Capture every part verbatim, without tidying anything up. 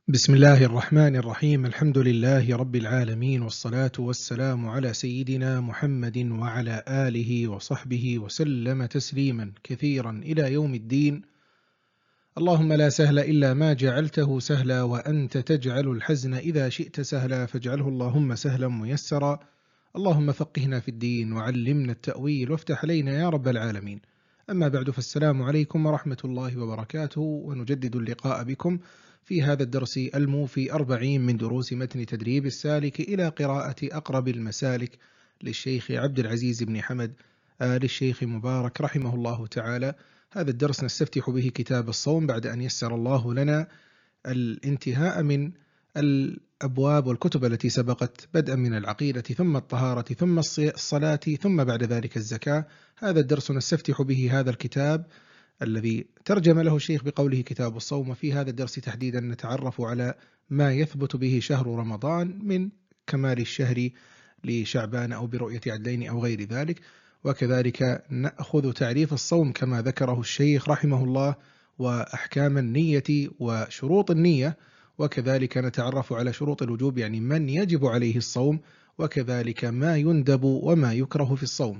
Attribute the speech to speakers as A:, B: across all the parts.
A: بسم الله الرحمن الرحيم. الحمد لله رب العالمين، والصلاة والسلام على سيدنا محمد وعلى آله وصحبه وسلم تسليما كثيرا إلى يوم الدين. اللهم لا سهل إلا ما جعلته سهلا، وأنت تجعل الحزن إذا شئت سهلا، فاجعله اللهم سهلا ميسرا. اللهم فقهنا في الدين وعلمنا التأويل وافتح علينا يا رب العالمين. أما بعد، فالسلام عليكم ورحمة الله وبركاته، ونجدد اللقاء بكم في هذا الدرس الموفي أربعين من دروس متن تدريب السالك إلى قراءة أقرب المسالك للشيخ عبد العزيز بن حمد آل الشيخ مبارك رحمه الله تعالى. هذا الدرس نستفتح به كتاب الصوم بعد أن يسر الله لنا الانتهاء من الأبواب والكتب التي سبقت، بدءا من العقيدة ثم الطهارة ثم الصلاة ثم بعد ذلك الزكاة. هذا الدرس نستفتح به هذا الكتاب الذي ترجم له الشيخ بقوله كتاب الصوم. وفي هذا الدرس تحديدا نتعرف على ما يثبت به شهر رمضان من كمال الشهر لشعبان أو برؤية عدلين أو غير ذلك، وكذلك نأخذ تعريف الصوم كما ذكره الشيخ رحمه الله، وأحكام النية وشروط النية، وكذلك نتعرف على شروط الوجوب، يعني من يجب عليه الصوم، وكذلك ما يندب وما يكره في الصوم.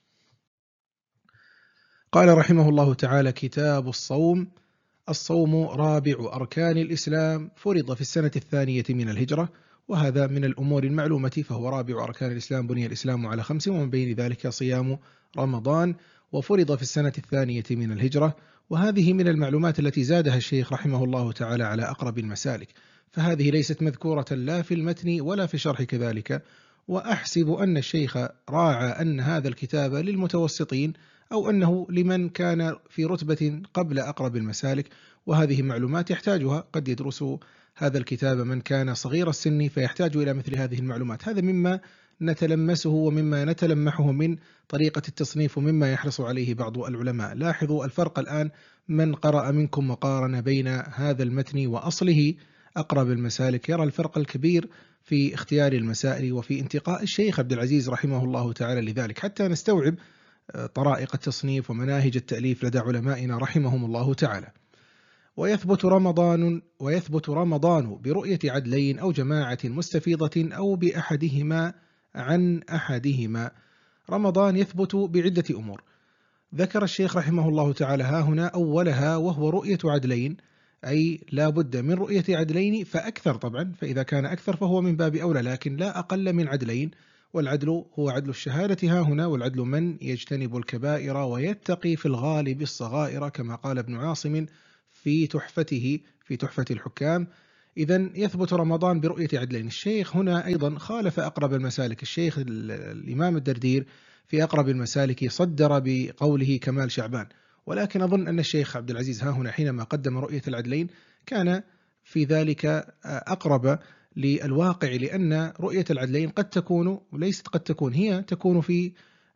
A: قال رحمه الله تعالى: كتاب الصوم. الصوم رابع أركان الإسلام، فرض في السنة الثانية من الهجرة، وهذا من الأمور المعلومة، فهو رابع أركان الإسلام، بني الإسلام على خمس، ومن بين ذلك صيام رمضان، وفرض في السنة الثانية من الهجرة. وهذه من المعلومات التي زادها الشيخ رحمه الله تعالى على أقرب المسالك، فهذه ليست مذكورة لا في المتن ولا في الشرح كذلك. وأحسب أن الشيخ راعى أن هذا الكتاب للمتوسطين، أو أنه لمن كان في رتبة قبل أقرب المسالك، وهذه معلومات يحتاجها. قد يدرس هذا الكتاب من كان صغير السن فيحتاج إلى مثل هذه المعلومات. هذا مما نتلمسه ومما نتلمحه من طريقة التصنيف، ومما يحرص عليه بعض العلماء. لاحظوا الفرق الآن، من قرأ منكم وقارن بين هذا المتن وأصله أقرب المسالك يرى الفرق الكبير في اختيار المسائل وفي انتقاء الشيخ عبد العزيز رحمه الله تعالى لذلك، حتى نستوعب طرائق التصنيف ومناهج التأليف لدى علمائنا رحمهم الله تعالى. ويثبت رمضان ويثبت رمضان برؤية عدلين أو جماعة مستفيضة أو بأحدهما عن أحدهما. رمضان يثبت بعدة أمور، ذكر الشيخ رحمه الله تعالى ها هنا أولها، وهو رؤية عدلين، أي لا بد من رؤية عدلين فأكثر طبعا، فإذا كان أكثر فهو من باب أولى، لكن لا أقل من عدلين. والعدل هو عدل الشهادة ها هنا، والعدل من يجتنب الكبائر ويتقي في الغالب الصغائر، كما قال ابن عاصم في تحفته في تحفة الحكام. إذن يثبت رمضان برؤية عدلين. الشيخ هنا أيضا خالف أقرب المسالك، الشيخ الإمام الدردير في أقرب المسالك صدر بقوله كمال شعبان، ولكن أظن أن الشيخ عبد العزيز ها هنا حينما قدم رؤية العدلين كان في ذلك أقرب للواقع، لأن رؤية العدلين قد تكون وليست قد تكون، هي تكون في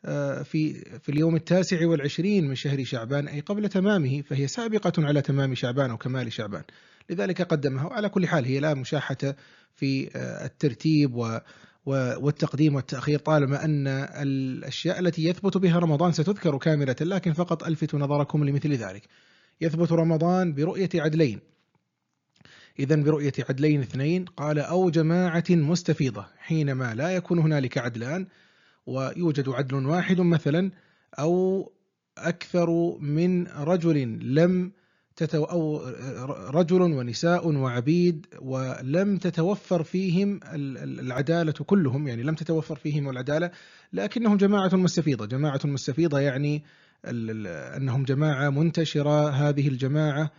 A: في في اليوم التاسع والعشرين من شهر شعبان، أي قبل تمامه، فهي سابقة على تمام شعبان أو كمال شعبان، لذلك قدمها. وعلى كل حال هي لا مشاحة في الترتيب والتقديم والتأخير، طالما أن الأشياء التي يثبت بها رمضان ستذكر كاملة، لكن فقط ألفت نظركم لمثل ذلك. يثبت رمضان برؤية عدلين، إذن برؤية عدلين اثنين، قال أو جماعة مستفيضة، حينما لا يكون هنالك عدلان ويوجد عدل واحد مثلا، أو أكثر من رجل لم تتو أو رجل ونساء وعبيد ولم تتوفر فيهم العدالة كلهم، يعني لم تتوفر فيهم العدالة لكنهم جماعة مستفيضة. جماعة مستفيضة يعني أنهم جماعة منتشرة، هذه الجماعة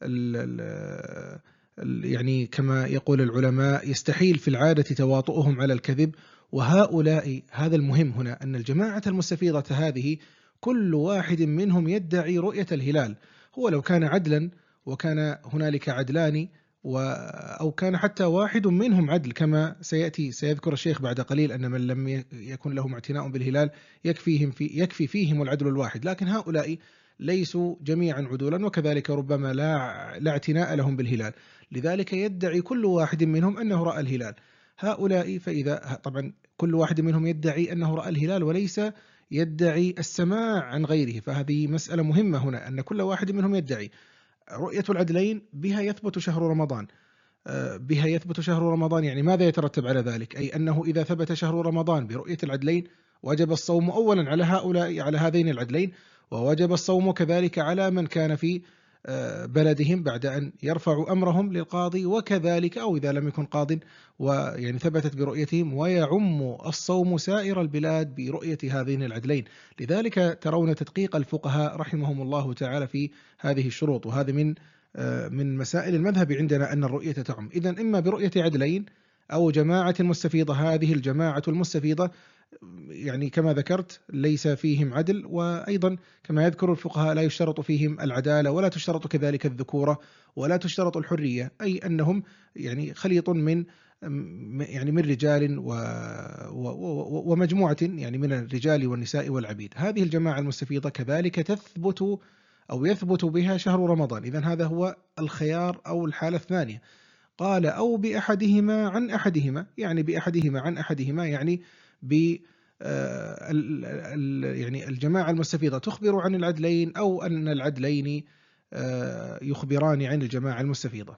A: يعني كما يقول العلماء يستحيل في العادة تواطؤهم على الكذب. وهؤلاء، هذا المهم هنا، أن الجماعة المستفيضة هذه كل واحد منهم يدعي رؤية الهلال. هو لو كان عدلا وكان هنالك عدلان أو كان حتى واحد منهم عدل، كما سيأتي سيذكر الشيخ بعد قليل أن من لم يكن لهم اعتناء بالهلال يكفيهم في يكفي فيهم العدل الواحد، لكن هؤلاء ليسوا جميعا عدولا، وكذلك ربما لا, لا اعتناء لهم بالهلال، لذلك يدعي كل واحد منهم أنه رأى الهلال. هؤلاء فإذا طبعا كل واحد منهم يدعي أنه رأى الهلال وليس يدعي السماع عن غيره، فهذه مسألة مهمة هنا، أن كل واحد منهم يدعي. رؤية العدلين بها يثبت شهر رمضان. بها يثبت شهر رمضان، يعني ماذا يترتب على ذلك؟ أي أنه إذا ثبت شهر رمضان برؤية العدلين وجب الصوم أولا على هؤلاء على هذين العدلين، ووجب الصوم كذلك على من كان في بلدهم بعد أن يرفعوا أمرهم للقاضي، وكذلك أو إذا لم يكن قاض ويعني ثبتت برؤيتهم، ويعم الصوم سائر البلاد برؤية هذين العدلين. لذلك ترون تدقيق الفقهاء رحمهم الله تعالى في هذه الشروط، وهذا من من مسائل المذهب عندنا أن الرؤية تعم، إذن إما برؤية عدلين أو جماعة مستفيضة. هذه الجماعة المستفيضة يعني كما ذكرت ليس فيهم عدل، وأيضا كما يذكر الفقهاء لا يشترط فيهم العدالة ولا تشترط كذلك الذكورة ولا تشترط الحرية، أي أنهم يعني خليط من يعني من رجال ومجموعة يعني من الرجال والنساء والعبيد. هذه الجماعة المستفيضة كذلك تثبت أو يثبت بها شهر رمضان، إذن هذا هو الخيار أو الحالة الثانية. قال أو بأحدهما عن أحدهما، يعني بأحدهما عن أحدهما يعني ب يعني الجماعة المستفيضة تخبر عن العدلين، أو أن العدلين يخبران عن الجماعة المستفيضة.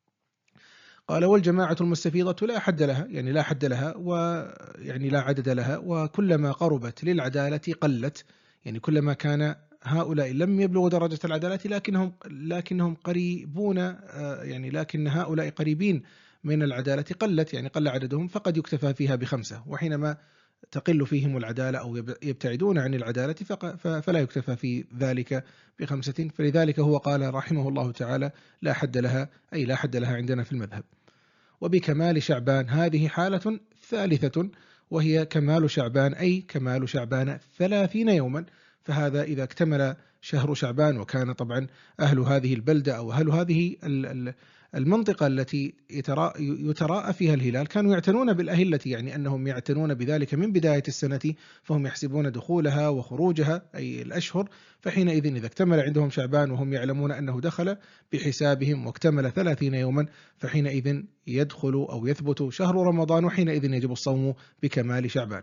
A: قال والجماعة المستفيضة لا حد لها، يعني لا حد لها ويعني لا عدد لها، وكلما قربت للعدالة قلت، يعني كلما كان هؤلاء لم يبلغوا درجة العدالة لكنهم لكنهم قريبون، يعني لكن هؤلاء قريبين من العدالة قلت، يعني قل عددهم، فقد يكتفى فيها بخمسة، وحينما تقل فيهم العدالة أو يبتعدون عن العدالة فلا يكتفى في ذلك بخمسة. فلذلك هو قال رحمه الله تعالى لا حد لها، أي لا حد لها عندنا في المذهب. وبكمال شعبان، هذه حالة ثالثة وهي كمال شعبان، أي كمال شعبان ثلاثين يوما. فهذا إذا اكتمل شهر شعبان، وكان طبعا أهل هذه البلدة أو أهل هذه المنطقة التي يتراءى فيها الهلال كانوا يعتنون بالأهلة، يعني أنهم يعتنون بذلك من بداية السنة، فهم يحسبون دخولها وخروجها أي الأشهر. فحينئذ إذا اكتمل عندهم شعبان وهم يعلمون أنه دخل بحسابهم واكتمل ثلاثين يوما، فحينئذ يدخل أو يثبت شهر رمضان، وحينئذ يجب الصوم بكمال شعبان.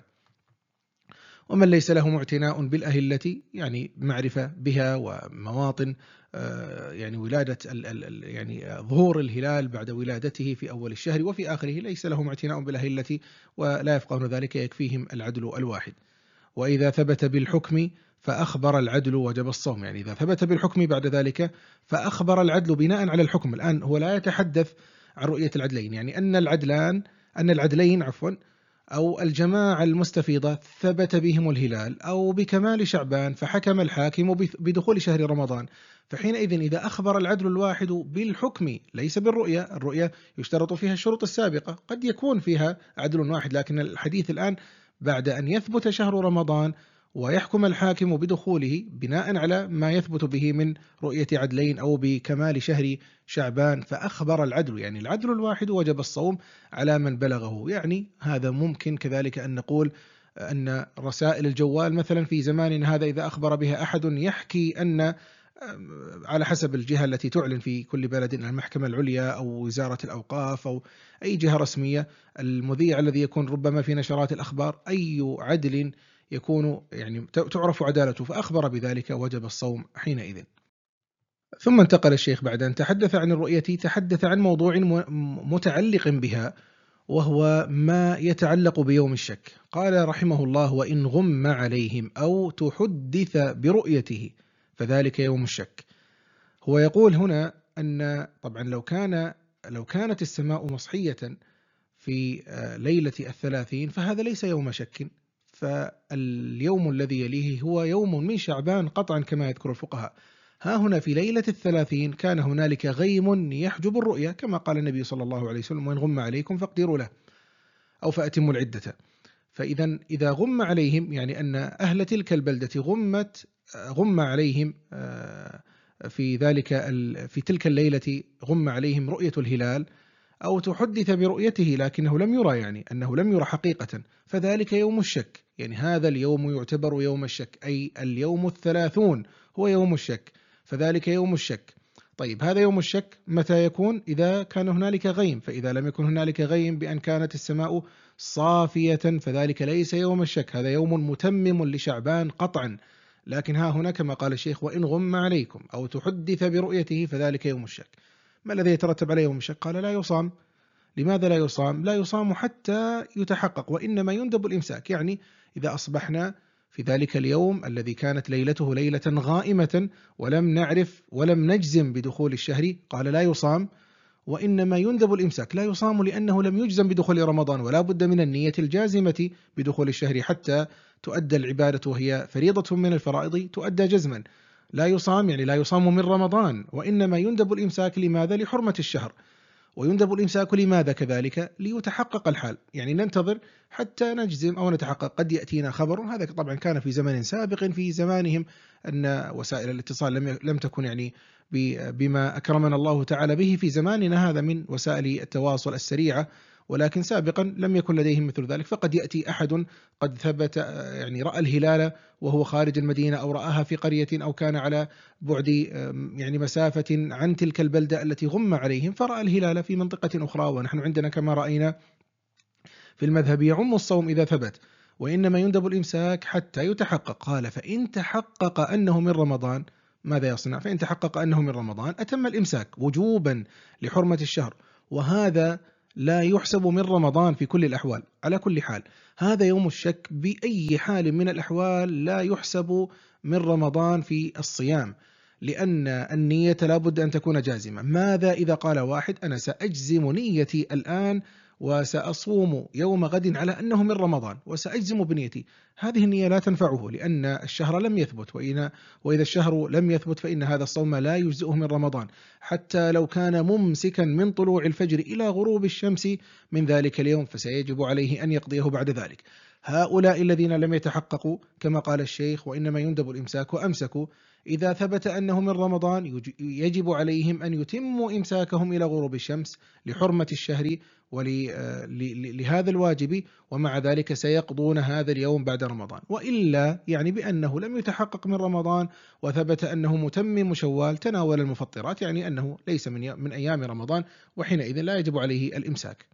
A: ومن ليس له اعتناء بالأهلة، يعني معرفة بها ومواطن يعني ولادة يعني ظهور الهلال بعد ولادته في أول الشهر وفي آخره، ليس لهم اعتناء بالأهلة ولا يفقهون ذلك، يكفيهم العدل الواحد. وإذا ثبت بالحكم فأخبر العدل وجب الصوم، يعني إذا ثبت بالحكم بعد ذلك فأخبر العدل بناء على الحكم. الآن هو لا يتحدث عن رؤية العدلين، يعني أن العدلان أن العدلين عفوا أو الجماعة المستفيضة ثبت بهم الهلال أو بكمال شعبان فحكم الحاكم بدخول شهر رمضان، فحينئذ إذا أخبر العدل الواحد بالحكم ليس بالرؤية، الرؤية يشترط فيها الشروط السابقة، قد يكون فيها عدل واحد، لكن الحديث الآن بعد أن يثبت شهر رمضان ويحكم الحاكم بدخوله بناء على ما يثبت به من رؤية عدلين أو بكمال شهر شعبان فأخبر العدل، يعني العدل الواحد وجب الصوم على من بلغه. يعني هذا ممكن كذلك أن نقول أن رسائل الجوال مثلا في زماننا هذا إذا أخبر بها أحد يحكي أن على حسب الجهة التي تعلن في كل بلد، المحكمة العليا أو وزارة الأوقاف أو أي جهة رسمية، المذيع الذي يكون ربما في نشرات الأخبار أي عدل يكون يعني تعرف عدالته فأخبر بذلك وجب الصوم حينئذ. ثم انتقل الشيخ بعد أن تحدث عن الرؤية تحدث عن موضوع متعلق بها، وهو ما يتعلق بيوم الشك. قال رحمه الله وإن غم عليهم أو تحدث برؤيته فذلك يوم الشك. هو يقول هنا أن طبعا لو كان لو كانت السماء مصحية في ليلة الثلاثين فهذا ليس يوم شك، فاليوم الذي يليه هو يوم من شعبان قطعا كما يذكر الفقهاء. ها هنا في ليلة الثلاثين كان هنالك غيم يحجب الرؤية كما قال النبي صلى الله عليه وسلم وإن غم عليكم فاقدروا له أو فأتموا العدة. فإذا إذا غم عليهم يعني أن أهل تلك البلدة غمت غم عليهم في ذلك في تلك الليلة غم عليهم رؤية الهلال أو تحدث برؤيته لكنه لم يرى، يعني أنه لم يرى حقيقة، فذلك يوم الشك، يعني هذا اليوم يعتبر يوم الشك، أي اليوم الثلاثون هو يوم الشك، فذلك يوم الشك. طيب هذا يوم الشك متى يكون؟ إذا كان هنالك غيم، فإذا لم يكن هنالك غيم بأن كانت السماء صافية فذلك ليس يوم الشك، هذا يوم متمم لشعبان قطعا. لكن ها هنا كما قال الشيخ وإن غم عليكم أو تحدث برؤيته فذلك يوم الشك. ما الذي يترتب عليه يوم الشك؟ قال لا يصام. لماذا لا يصام؟ لا يصام حتى يتحقق، وإنما يندب الإمساك. يعني إذا أصبحنا في ذلك اليوم الذي كانت ليلته ليلة غائمة ولم نعرف ولم نجزم بدخول الشهر، قال لا يصام، وإنما يندب الإمساك. لا يصام لأنه لم يجزم بدخول رمضان، ولا بد من النية الجازمة بدخول الشهر حتى تؤدى العبادة، وهي فريضة من الفرائض تؤدى جزما. لا يصام يعني لا يصام من رمضان، وإنما يندب الإمساك. لماذا؟ لحرمة الشهر. ويندب الإمساك لماذا كذلك؟ ليتحقق الحال، يعني ننتظر حتى نجزم أو نتحقق. قد يأتينا خبر، هذا طبعا كان في زمن سابق في زمانهم أن وسائل الاتصال لم لم تكن يعني بما أكرمنا الله تعالى به في زماننا هذا من وسائل التواصل السريعة، ولكن سابقا لم يكن لديهم مثل ذلك. فقد يأتي أحد قد ثبت يعني رأى الهلال وهو خارج المدينة، أو رآها في قرية، أو كان على بعد يعني مسافة عن تلك البلدة التي غم عليهم، فرأى الهلال في منطقة أخرى. ونحن عندنا كما رأينا في المذهب يعم الصوم إذا ثبت، وإنما يندب الإمساك حتى يتحقق. قال فإن تحقق أنه من رمضان ماذا يصنع؟ فإن تحقق أنه من رمضان أتم الإمساك وجوبا لحرمة الشهر، وهذا لا يحسب من رمضان في كل الأحوال. على كل حال هذا يوم الشك بأي حال من الأحوال لا يحسب من رمضان في الصيام، لأن النية لا بد أن تكون جازمة. ماذا إذا قال واحد أنا سأجزم نيتي الآن وسأصوم يوم غد على أنه من رمضان وسأجزم بنيتي؟ هذه النية لا تنفعه، لأن الشهر لم يثبت، وإذا الشهر لم يثبت فإن هذا الصوم لا يجزئه من رمضان، حتى لو كان ممسكا من طلوع الفجر إلى غروب الشمس من ذلك اليوم، فسيجب عليه أن يقضيه بعد ذلك. هؤلاء الذين لم يتحققوا كما قال الشيخ وإنما يندب الإمساك وأمسكوا، إذا ثبت أنه من رمضان يجب عليهم أن يتموا إمساكهم إلى غروب الشمس لحرمة الشهر ولهذا الواجب، ومع ذلك سيقضون هذا اليوم بعد رمضان. وإلا يعني بأنه لم يتحقق من رمضان وثبت أنه متمم شوال تناول المفطرات، يعني أنه ليس من من أيام رمضان، وحينئذ لا يجب عليه الإمساك.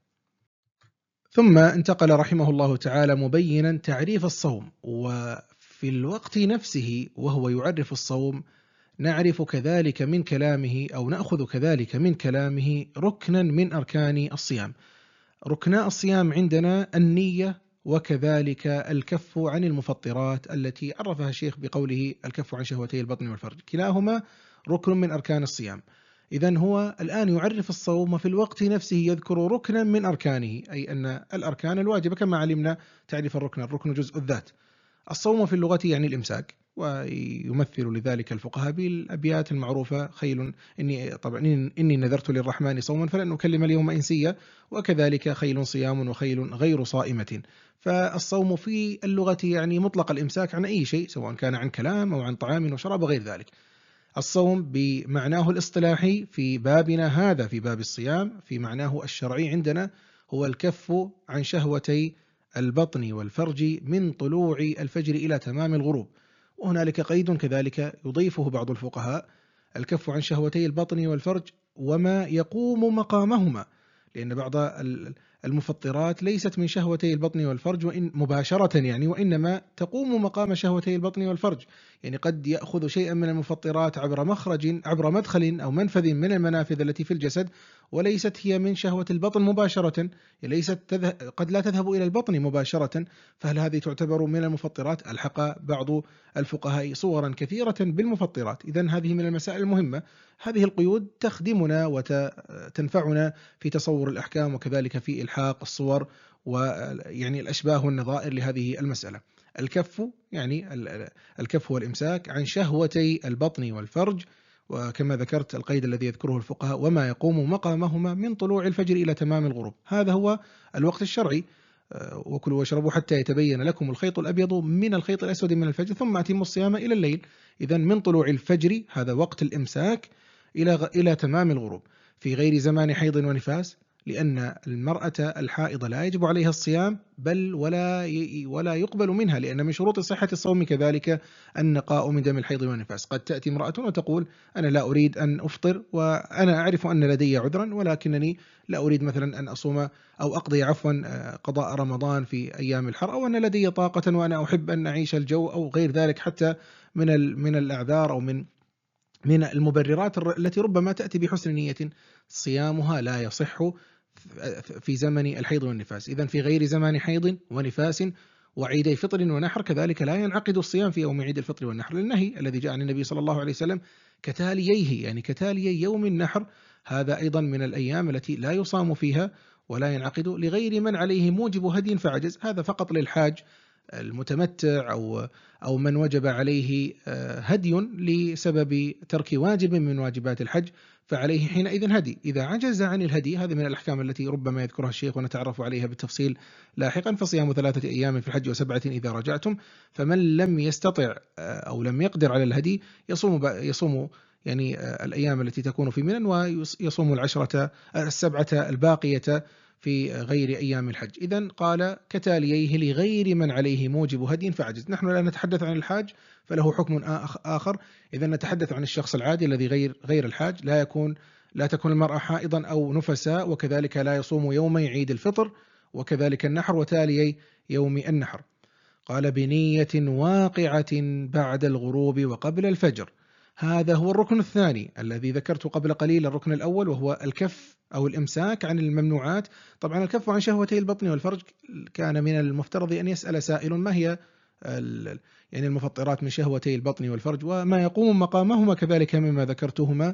A: ثم انتقل رحمه الله تعالى مبينا تعريف الصوم، وفي الوقت نفسه وهو يعرف الصوم نعرف كذلك من كلامه أو نأخذ كذلك من كلامه ركنا من أركان الصيام. ركنا الصيام عندنا النية، وكذلك الكف عن المفطرات التي عرفها الشيخ بقوله الكف عن شهوتي البطن والفرج، كلاهما ركن من أركان الصيام. إذن هو الآن يعرف الصوم وفي الوقت نفسه يذكر ركنا من أركانه، أي أن الأركان الواجبة كما علمنا تعرف الركن، الركن جزء الذات. الصوم في اللغة يعني الإمساك، ويمثل لذلك الفقهاء بالأبيات المعروفة خيل إني طبعا إني نذرت للرحمن صوما فلن أكلم اليوم إنسيا، وكذلك خيل صيام وخيل غير صائمة. فالصوم في اللغة يعني مطلق الإمساك عن أي شيء، سواء كان عن كلام أو عن طعام وشراب وغير ذلك. الصوم بمعناه الاصطلاحي في بابنا هذا في باب الصيام في معناه الشرعي عندنا هو الكف عن شهوتي البطن والفرج من طلوع الفجر إلى تمام الغروب. وهنالك قيد كذلك يضيفه بعض الفقهاء: الكف عن شهوتي البطن والفرج وما يقوم مقامهما، لأن بعض المفطرات ليست من شهوتي البطن والفرج وإن مباشرة يعني، وإنما تقوم مقام شهوتي البطن والفرج، يعني قد يأخذ شيئا من المفطرات عبر مخرج عبر مدخل أو منفذ من المنافذ التي في الجسد، وليست هي من شهوة البطن مباشرة، ليست تذهب قد لا تذهب إلى البطن مباشرة، فهل هذه تعتبر من المفطرات؟ ألحق بعض الفقهاء صورا كثيرة بالمفطرات. إذن هذه من المسائل المهمة، هذه القيود تخدمنا وتنفعنا في تصور الأحكام، وكذلك في إلحاق الصور ويعني الأشباه والنظائر لهذه المسألة. الكف يعني الكف والإمساك عن شهوتي البطن والفرج، وكما ذكرت القيد الذي يذكره الفقهاء: وما يقوم مقامهما من طلوع الفجر إلى تمام الغروب. هذا هو الوقت الشرعي. وكلوا واشربوا حتى يتبين لكم الخيط الأبيض من الخيط الأسود من الفجر ثم أتموا الصيام إلى الليل. إذن من طلوع الفجر هذا وقت الإمساك إلى إلى تمام الغروب، في غير زمان حيض ونفاس، لأن المرأة الحائضة لا يجب عليها الصيام بل ولا ولا يقبل منها، لأن من شروط صحة الصوم كذلك النقاء من دم الحيض والنفاس. قد تأتي امرأة وتقول أنا لا أريد أن أفطر وأنا أعرف أن لدي عذرا، ولكنني لا أريد مثلا أن أصوم أو أقضي عفوا قضاء رمضان في أيام الحر، أو أن لدي طاقة وأنا أحب أن أعيش الجو أو غير ذلك، حتى من من الأعذار أو من من المبررات التي ربما تأتي بحسن نية، صيامها لا يصح في زمن الحيض والنفاس. إذن في غير زمان حيض ونفاس وعيدي فطر ونحر كذلك لا ينعقد الصيام في يوم عيد الفطر والنحر، للنهي الذي جاء عن النبي صلى الله عليه وسلم كتاليه، يعني كتالي يوم النحر، هذا أيضا من الأيام التي لا يصام فيها ولا ينعقد لغير من عليه موجب هدي فعجز. هذا فقط للحاج المتمتع أو أو من وجب عليه هدي لسبب ترك واجب من واجبات الحج، فعليه حينئذ هدي. إذا عجز عن الهدي، هذه من الأحكام التي ربما يذكرها الشيخ ونتعرف عليها بالتفصيل لاحقا، فصيام ثلاثة أيام في الحج وسبعة إذا رجعتم. فمن لم يستطع أو لم يقدر على الهدي يصوم يصوم يعني الأيام التي تكون في منى، ويصوم العشرة السبعة الباقية في غير أيام الحج. إذن قال كتاليه لغير من عليه موجب هدي فعجز. نحن لا نتحدث عن الحاج فله حكم آخر، إذا نتحدث عن الشخص العادي الذي غير غير الحاج، لا يكون لا تكون المرأة حائضا أو نفساء، وكذلك لا يصوم يومي عيد الفطر وكذلك النحر وتالي يوم النحر. قال بنية واقعة بعد الغروب وقبل الفجر. هذا هو الركن الثاني الذي ذكرت قبل قليل. الركن الأول وهو الكف أو الإمساك عن الممنوعات. طبعا الكف عن شهوتي البطن والفرج، كان من المفترض أن يسأل سائل ما هي يعني المفطرات من شهوتي البطن والفرج وما يقوم مقامهما كذلك مما ذكرتهما.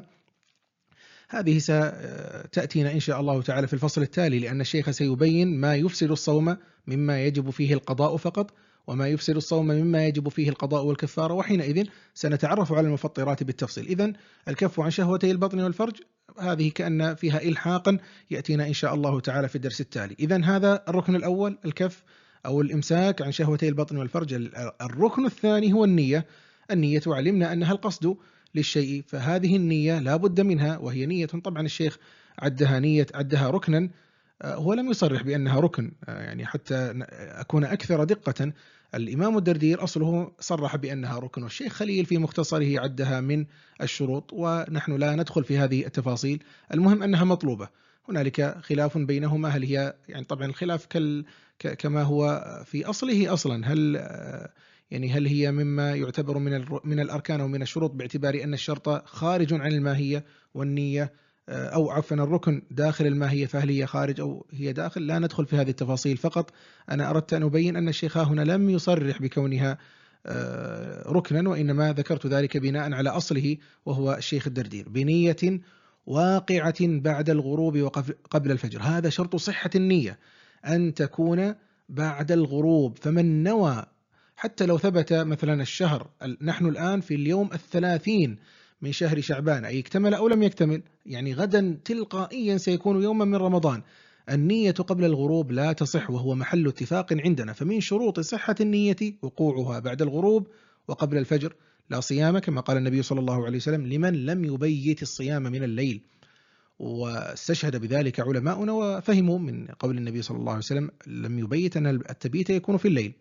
A: هذه ستأتينا إن شاء الله تعالى في الفصل التالي، لأن الشيخ سيبين ما يفسد الصوم مما يجب فيه القضاء فقط، وما يفسد الصوم مما يجب فيه القضاء والكفارة، وحينئذ سنتعرف على المفطرات بالتفصيل. إذن الكف عن شهوتي البطن والفرج هذه كأن فيها إلحاقا يأتينا إن شاء الله تعالى في الدرس التالي. إذن هذا الركن الأول الكف أو الإمساك عن شهوتي البطن والفرج. الركن الثاني هو النية. النية علمنا أنها القصد للشيء، فهذه النية لا بد منها، وهي نية طبعا الشيخ عدها نية عدها ركنا، هو لم يصرح بأنها ركن، يعني حتى أكون أكثر دقة، الإمام الدردير أصله صرح بأنها ركن، والشيخ خليل في مختصره عدها من الشروط، ونحن لا ندخل في هذه التفاصيل. المهم أنها مطلوبة. هنالك خلاف بينهما، هل هي يعني طبعا الخلاف كال كما هو في أصله أصلا، هل يعني هل هي مما يعتبر من من الأركان أو من الشروط باعتبار أن الشرط خارج عن الماهية، والنية أو عفوا الركن داخل الماهية، فهل هي خارج أو هي داخل؟ لا ندخل في هذه التفاصيل، فقط أنا أردت أن أبين أن الشيخ هنا لم يصرح بكونها ركنا، وإنما ذكرت ذلك بناء على أصله وهو الشيخ الدردير. بنية واقعة بعد الغروب وقبل الفجر. هذا شرط صحة النية أن تكون بعد الغروب. فمن نوى حتى لو ثبت مثلا الشهر، نحن الآن في اليوم الثلاثين من شهر شعبان، أي اكتمل أو لم يكتمل، يعني غدا تلقائيا سيكون يوما من رمضان، النية قبل الغروب لا تصح، وهو محل اتفاق عندنا. فمن شروط صحة النية وقوعها بعد الغروب وقبل الفجر. لا صيام كما قال النبي صلى الله عليه وسلم لمن لم يبيت الصيام من الليل، واستشهد بذلك علماؤنا وفهموا من قول النبي صلى الله عليه وسلم لم يبيت أن التبيت يكون في الليل.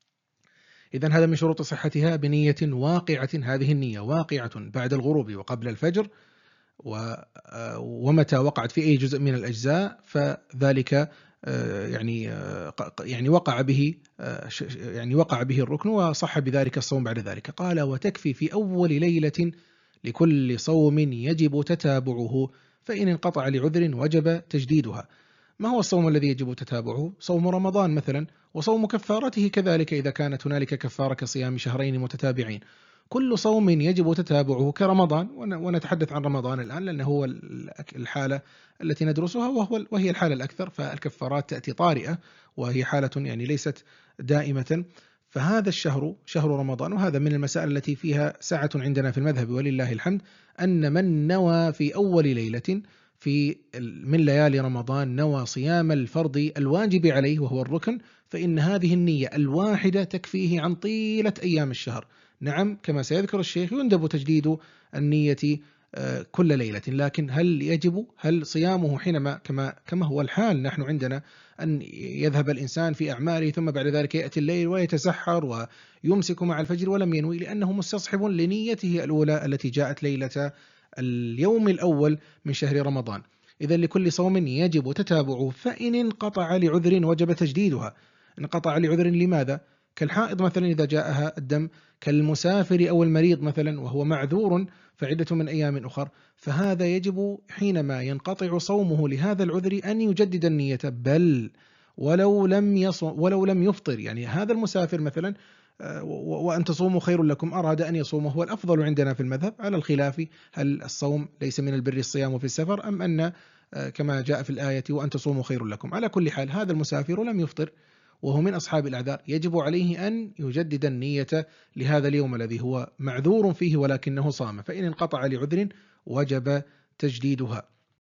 A: إذن هذا من شروط صحتها بنية واقعة. هذه النية واقعة بعد الغروب وقبل الفجر، ومتى وقعت في أي جزء من الأجزاء فذلك يعني يعني وقع به يعني وقع به الركن، وصح بذلك الصوم بعد ذلك. قال وتكفي في أول ليلة لكل صوم يجب تتابعه، فإن انقطع لعذر وجب تجديدها. ما هو الصوم الذي يجب تتابعه؟ صوم رمضان مثلا، وصوم كفارته كذلك إذا كانت هنالك كفارة كصيام شهرين متتابعين. كل صوم يجب تتابعه كرمضان، ونتحدث عن رمضان الآن لأنه هو الحالة التي ندرسها وهو وهي الحالة الأكثر، فالكفارات تأتي طارئة وهي حالة يعني ليست دائمة. فهذا الشهر شهر رمضان، وهذا من المسائل التي فيها سعة عندنا في المذهب ولله الحمد، أن من نوى في أول ليلة في من ليالي رمضان نوى صيام الفرض الواجب عليه وهو الركن، فإن هذه النية الواحدة تكفيه عن طيلة أيام الشهر. نعم كما سيذكر الشيخ يندب تجديد النية كل ليلة، لكن هل يجب هل صيامه حينما كما كما هو الحال نحن عندنا أن يذهب الإنسان في أعماله ثم بعد ذلك يأتي الليل ويتسحر ويمسك مع الفجر ولم ينوي، لأنه مستصحب لنيته الأولى التي جاءت ليلة اليوم الأول من شهر رمضان. إذن لكل صوم يجب تتابعه، فإن انقطع لعذر وجب تجديدها. انقطع لعذر لماذا؟ كالحائض مثلا إذا جاءها الدم، كالمسافر أو المريض مثلا وهو معذور فعدة من أيام أخر، فهذا يجب حينما ينقطع صومه لهذا العذر أن يجدد النية، بل ولو لم يصم ولو لم يفطر. يعني هذا المسافر مثلا وأن تصوموا خير لكم أراد أن يصوم، هو الأفضل عندنا في المذهب على الخلاف هل الصوم ليس من البر الصيام في السفر أم أن كما جاء في الآية وأن تصوموا خير لكم. على كل حال هذا المسافر لم يفطر وهو من أصحاب الأعذار، يجب عليه أن يجدد النية لهذا اليوم الذي هو معذور فيه ولكنه صام، فإن انقطع لعذر وجب تجديدها.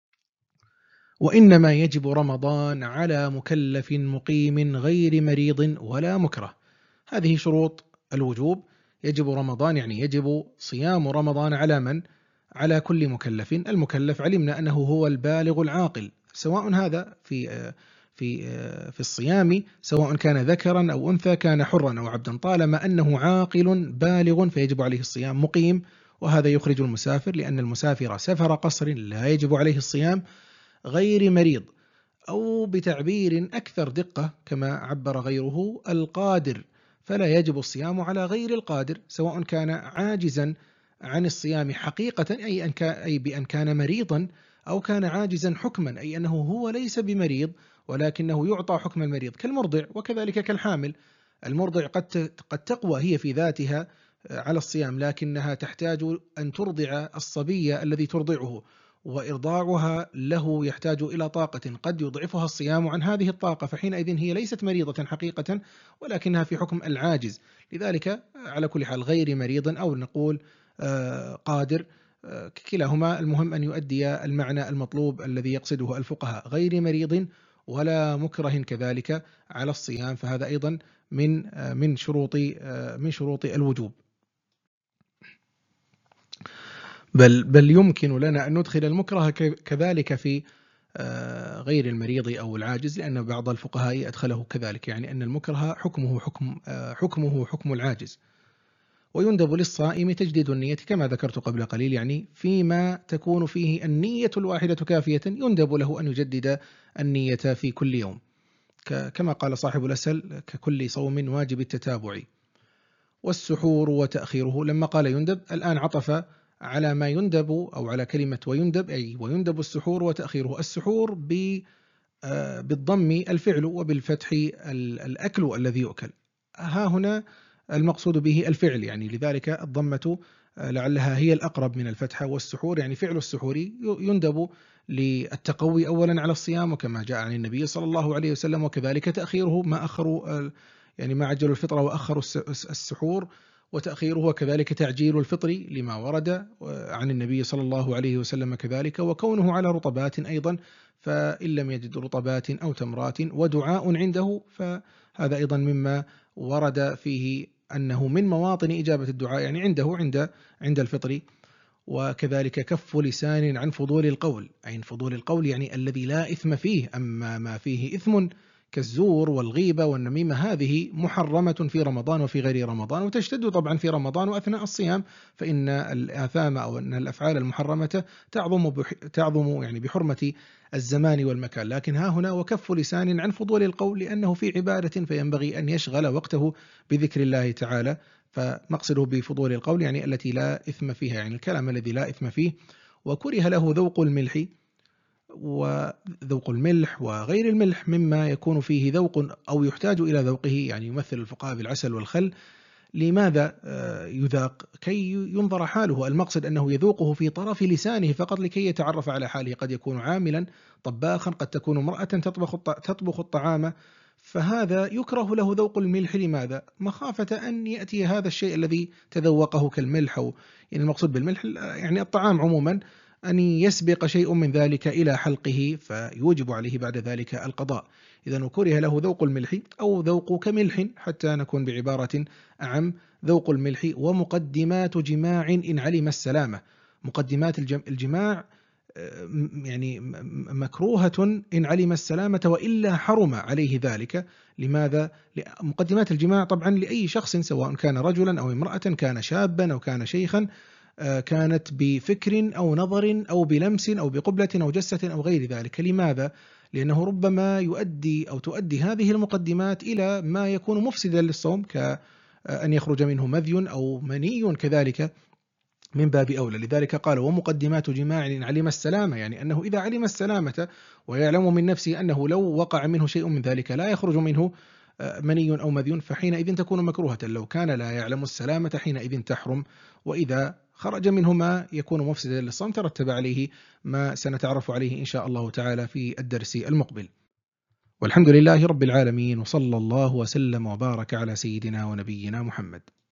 A: وإنما يجب رمضان على مكلف مقيم غير مريض ولا مكره. هذه شروط الوجوب. يجب رمضان يعني يجب صيام رمضان على من؟ على كل مكلف. المكلف علمنا أنه هو البالغ العاقل، سواء هذا في في في الصيام سواء كان ذكرا أو أنثى، كان حرا أو عبدا، طالما أنه عاقل بالغ فيجب عليه الصيام. مقيم، وهذا يخرج المسافر لأن المسافر سفر قصر لا يجب عليه الصيام. غير مريض، أو بتعبير أكثر دقة كما عبر غيره القادر، فلا يجب الصيام على غير القادر، سواء كان عاجزا عن الصيام حقيقة أي, أن كان أي بأن كان مريضا، أو كان عاجزا حكما أي أنه هو ليس بمريض ولكنه يعطى حكم المريض، كالمرضع وكذلك كالحامل. المرضع قد قد تقوى هي في ذاتها على الصيام، لكنها تحتاج أن ترضع الصبي الذي ترضعه، وإرضاعها له يحتاج إلى طاقة قد يضعفها الصيام عن هذه الطاقة، فحينئذ هي ليست مريضة حقيقة ولكنها في حكم العاجز. لذلك على كل حال غير مريض أو نقول قادر، كلاهما المهم أن يؤدي المعنى المطلوب الذي يقصده الفقهاء. غير مريض ولا مكره كذلك على الصيام، فهذا أيضا من من شروط من شروط الوجوب. بل بل يمكن لنا أن ندخل المكره كذلك في غير المريض أو العاجز، لأن بعض الفقهاء أدخله كذلك، يعني أن المكره حكمه حكم حكمه حكم العاجز. ويندب للصائم تجديد النية كما ذكرت قبل قليل، يعني فيما تكون فيه النية الواحدة كافية يندب له أن يجدد النية في كل يوم، كما قال صاحب الأسهل ككل صوم واجب التتابع. والسحور وتأخيره، لما قال يندب الآن عطف على ما يندب أو على كلمة ويندب، أي ويندب السحور وتأخيره. السحور بالضم الفعل وبالفتح الأكل الذي يؤكل، ها هنا المقصود به الفعل، يعني لذلك الضمة لعلها هي الأقرب من الفتحة. والسحور يعني فعل السحور يندب للتقوي أولا على الصيام وكما جاء عن النبي صلى الله عليه وسلم، وكذلك تأخيره ما أخروا يعني ما عجلوا الفطر وأخروا السحور، وتأخيره وكذلك تعجيل الفطر لما ورد عن النبي صلى الله عليه وسلم كذلك، وكونه على رطبات أيضا، فإن لم يجد رطبات أو تمرات، ودعاء عنده، فهذا أيضا مما ورد فيه أنه من مواطن إجابة الدعاء، يعني عنده عند عند الفطر. وكذلك كف لسان عن فضول القول، أي فضول القول يعني الذي لا إثم فيه، أما ما فيه إثم كالزور والغيبة والنميمة هذه محرمة في رمضان وفي غير رمضان، وتشتد طبعا في رمضان وأثناء الصيام، فإن الآثام أو أن الأفعال المحرمة تعظم تعظم يعني بحرمة الزمان والمكان. لكن ها هنا وكف لسان عن فضول القول، لأنه في عبادة فينبغي أن يشغل وقته بذكر الله تعالى، فمقصده بفضول القول يعني التي لا إثم فيها، يعني الكلام الذي لا إثم فيه. وكره له ذوق الملح، وذوق الملح وغير الملح مما يكون فيه ذوق أو يحتاج إلى ذوقه، يعني يمثل الفقهاء بالعسل والخل. لماذا يذاق؟ كي ينظر حاله، المقصد أنه يذوقه في طرف لسانه فقط لكي يتعرف على حاله. قد يكون عاملا طباخا، قد تكون امرأة تطبخ تطبخ الطعام، فهذا يكره له ذوق الملح. لماذا؟ مخافة أن يأتي هذا الشيء الذي تذوقه كالملح، أو يعني المقصود بالملح يعني الطعام عموما، أن يسبق شيء من ذلك إلى حلقه فيوجب عليه بعد ذلك القضاء. إذن وكره له ذوق الملح أو ذوق كملح، حتى نكون بعبارة أعم، ذوق الملح. ومقدمات جماع إن علم السلامة، مقدمات الجماع يعني مكروهة إن علم السلامة وإلا حرم عليه ذلك. لماذا؟ مقدمات الجماع طبعا لأي شخص سواء كان رجلا أو امرأة، كان شابا أو كان شيخا، كانت بفكر أو نظر أو بلمس أو بقبلة أو جسة أو غير ذلك. لماذا؟ لأنه ربما يؤدي أو تؤدي هذه المقدمات إلى ما يكون مفسدا للصوم، كأن يخرج منه مذي أو مني كذلك من باب أولى. لذلك قال ومقدمات جماع إن علم السلامة، يعني أنه إذا علم السلامة ويعلم من نفسه أنه لو وقع منه شيء من ذلك لا يخرج منه آه، مني أو مذي، فحينئذ تكون مكروهة. لو كان لا يعلم السلامة حينئذ تحرم، وإذا خرج منه ما يكون مفسدا للصوم ترتب عليه ما سنتعرف عليه إن شاء الله تعالى في الدرس المقبل. والحمد لله رب العالمين، وصلى الله وسلم وبارك على سيدنا ونبينا محمد.